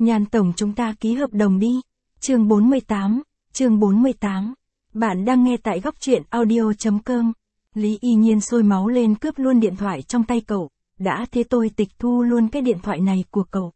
Nhan tổng chúng ta ký hợp đồng đi. Chương 48. Bạn đang nghe tại góc truyện audio.com. Lý Y Nhiên sôi máu lên cướp luôn điện thoại trong tay cậu. Đã thế tôi tịch thu luôn cái điện thoại này của cậu.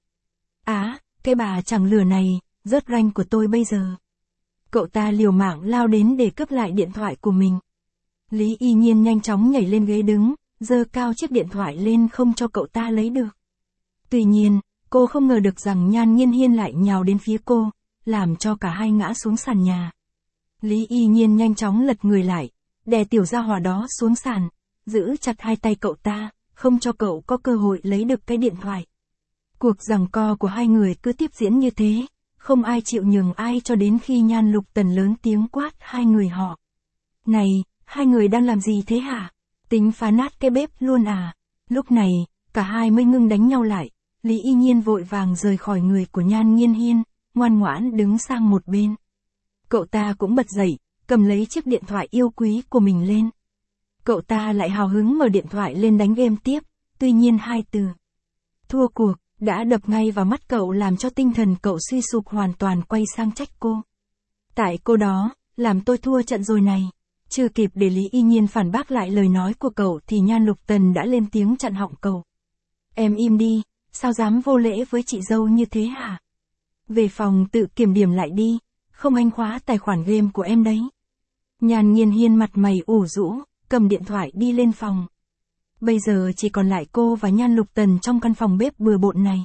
Cái bà chẳng lừa này, rớt ranh của tôi bây giờ. Cậu ta liều mạng lao đến để cướp lại điện thoại của mình. Lý Y Nhiên nhanh chóng nhảy lên ghế đứng, giơ cao chiếc điện thoại lên không cho cậu ta lấy được. Tuy nhiên, cô không ngờ được rằng Nhan Nghiên Hiên lại nhào đến phía cô, làm cho cả hai ngã xuống sàn nhà. Lý Y Nhiên nhanh chóng lật người lại, đè tiểu gia hỏa đó xuống sàn, giữ chặt hai tay cậu ta, không cho cậu có cơ hội lấy được cái điện thoại. Cuộc giằng co của hai người cứ tiếp diễn như thế, không ai chịu nhường ai cho đến khi Nhan Lục Tần lớn tiếng quát hai người họ. Này, hai người đang làm gì thế hả? Tính phá nát cái bếp luôn à? Lúc này, cả hai mới ngưng đánh nhau lại. Lý Y Nhiên vội vàng rời khỏi người của Nhan Nghiên Hiên, ngoan ngoãn đứng sang một bên. Cậu ta cũng bật dậy, cầm lấy chiếc điện thoại yêu quý của mình lên. Cậu ta lại hào hứng mở điện thoại lên đánh game tiếp, tuy nhiên hai từ thua cuộc đã đập ngay vào mắt cậu làm cho tinh thần cậu suy sụp hoàn toàn quay sang trách cô. Tại cô đó, làm tôi thua trận rồi này. Chưa kịp để Lý Y Nhiên phản bác lại lời nói của cậu thì Nhan Lục Tần đã lên tiếng chặn họng cậu. Em im đi, sao dám vô lễ với chị dâu như thế hả? Về phòng tự kiểm điểm lại đi, không anh khóa tài khoản game của em đấy. Nhan Nghiên Hiên mặt mày ủ rũ, cầm điện thoại đi lên phòng. Bây giờ chỉ còn lại cô và Nhan Lục Tần trong căn phòng bếp bừa bộn này.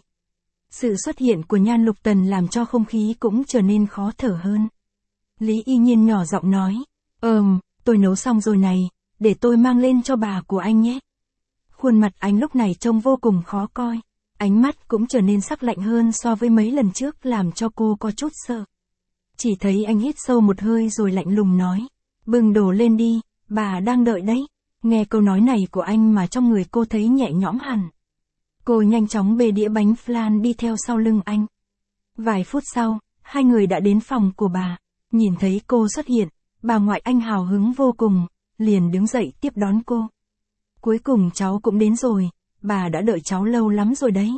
Sự xuất hiện của Nhan Lục Tần làm cho không khí cũng trở nên khó thở hơn. Lý Y Nhiên nhỏ giọng nói, tôi nấu xong rồi này, để tôi mang lên cho bà của anh nhé. Khuôn mặt anh lúc này trông vô cùng khó coi, ánh mắt cũng trở nên sắc lạnh hơn so với mấy lần trước làm cho cô có chút sợ. Chỉ thấy anh hít sâu một hơi rồi lạnh lùng nói, bưng đồ lên đi, bà đang đợi đấy. Nghe câu nói này của anh mà trong người cô thấy nhẹ nhõm hẳn. Cô nhanh chóng bê đĩa bánh flan đi theo sau lưng anh. Vài phút sau, hai người đã đến phòng của bà. Nhìn thấy cô xuất hiện, bà ngoại anh hào hứng vô cùng, liền đứng dậy tiếp đón cô. Cuối cùng cháu cũng đến rồi, bà đã đợi cháu lâu lắm rồi đấy.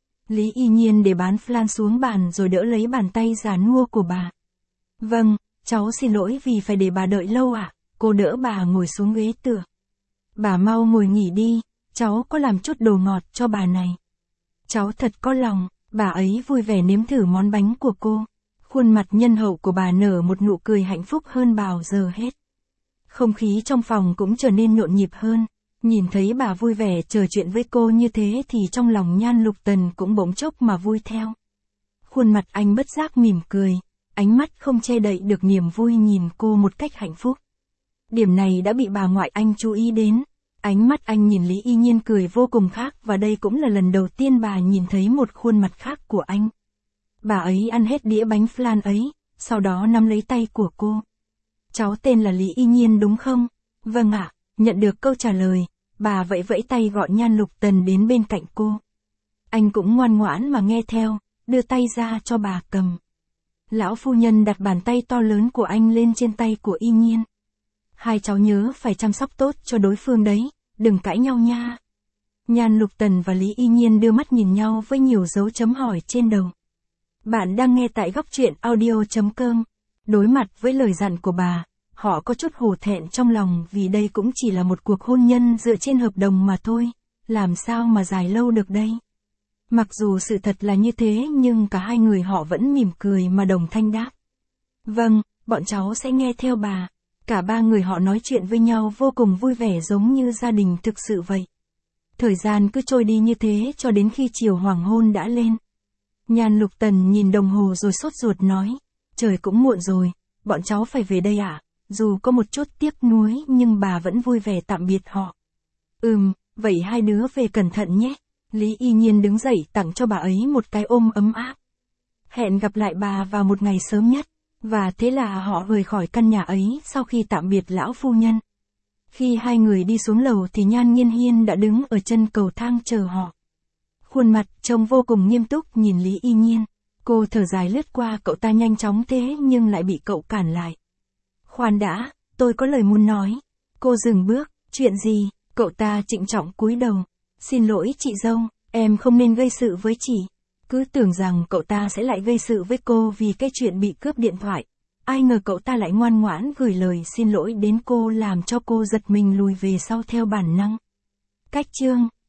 Lý Y Nhiên để bán flan xuống bàn rồi đỡ lấy bàn tay già nua của bà. Vâng, cháu xin lỗi vì phải để bà đợi lâu ạ. Cô đỡ bà ngồi xuống ghế tựa. Bà mau ngồi nghỉ đi, cháu có làm chút đồ ngọt cho bà này. Cháu thật có lòng, bà ấy vui vẻ nếm thử món bánh của cô. Khuôn mặt nhân hậu của bà nở một nụ cười hạnh phúc hơn bao giờ hết. Không khí trong phòng cũng trở nên nhộn nhịp hơn. Nhìn thấy bà vui vẻ trò chuyện với cô như thế thì trong lòng Nhan Lục Tần cũng bỗng chốc mà vui theo. Khuôn mặt anh bất giác mỉm cười, ánh mắt không che đậy được niềm vui nhìn cô một cách hạnh phúc. Điểm này đã bị bà ngoại anh chú ý đến. Ánh mắt anh nhìn Lý Y Nhiên cười vô cùng khác và đây cũng là lần đầu tiên bà nhìn thấy một khuôn mặt khác của anh. Bà ấy ăn hết đĩa bánh flan ấy, sau đó nắm lấy tay của cô. Cháu tên là Lý Y Nhiên đúng không? Vâng ạ, nhận được câu trả lời, bà vẫy vẫy tay gọi Nhan Lục Tần đến bên cạnh cô. Anh cũng ngoan ngoãn mà nghe theo, đưa tay ra cho bà cầm. Lão phu nhân đặt bàn tay to lớn của anh lên trên tay của Y Nhiên. Hai cháu nhớ phải chăm sóc tốt cho đối phương đấy, đừng cãi nhau nha. Nhan Lục Tần và Lý Y Nhiên đưa mắt nhìn nhau với nhiều dấu chấm hỏi trên đầu. Bạn đang nghe tại góc truyện audio.com. Đối mặt với lời dặn của bà, họ có chút hổ thẹn trong lòng vì đây cũng chỉ là một cuộc hôn nhân dựa trên hợp đồng mà thôi, làm sao mà dài lâu được đây. Mặc dù sự thật là như thế nhưng cả hai người họ vẫn mỉm cười mà đồng thanh đáp. Vâng, bọn cháu sẽ nghe theo bà. Cả ba người họ nói chuyện với nhau vô cùng vui vẻ giống như gia đình thực sự vậy. Thời gian cứ trôi đi như thế cho đến khi chiều hoàng hôn đã lên. Nhan Lục Tần nhìn đồng hồ rồi sốt ruột nói, trời cũng muộn rồi, bọn cháu phải về đây ạ. Dù có một chút tiếc nuối nhưng bà vẫn vui vẻ tạm biệt họ. Vậy hai đứa về cẩn thận nhé. Lý Y Nhiên đứng dậy tặng cho bà ấy một cái ôm ấm áp. Hẹn gặp lại bà vào một ngày sớm nhất. Và thế là họ rời khỏi căn nhà ấy sau khi tạm biệt lão phu nhân. Khi hai người đi xuống lầu thì Nhan Nghiên Hiên đã đứng ở chân cầu thang chờ họ. Khuôn mặt trông vô cùng nghiêm túc nhìn Lý Y Nhiên. Cô thở dài lướt qua cậu ta nhanh chóng thế nhưng lại bị cậu cản lại. Khoan đã, tôi có lời muốn nói. Cô dừng bước, chuyện gì? Cậu ta trịnh trọng cúi đầu. Xin lỗi chị dâu, em không nên gây sự với chị. Cứ tưởng rằng cậu ta sẽ lại gây sự với cô vì cái chuyện bị cướp điện thoại. Ai ngờ cậu ta lại ngoan ngoãn gửi lời xin lỗi đến cô làm cho cô giật mình lùi về sau theo bản năng. Cách chương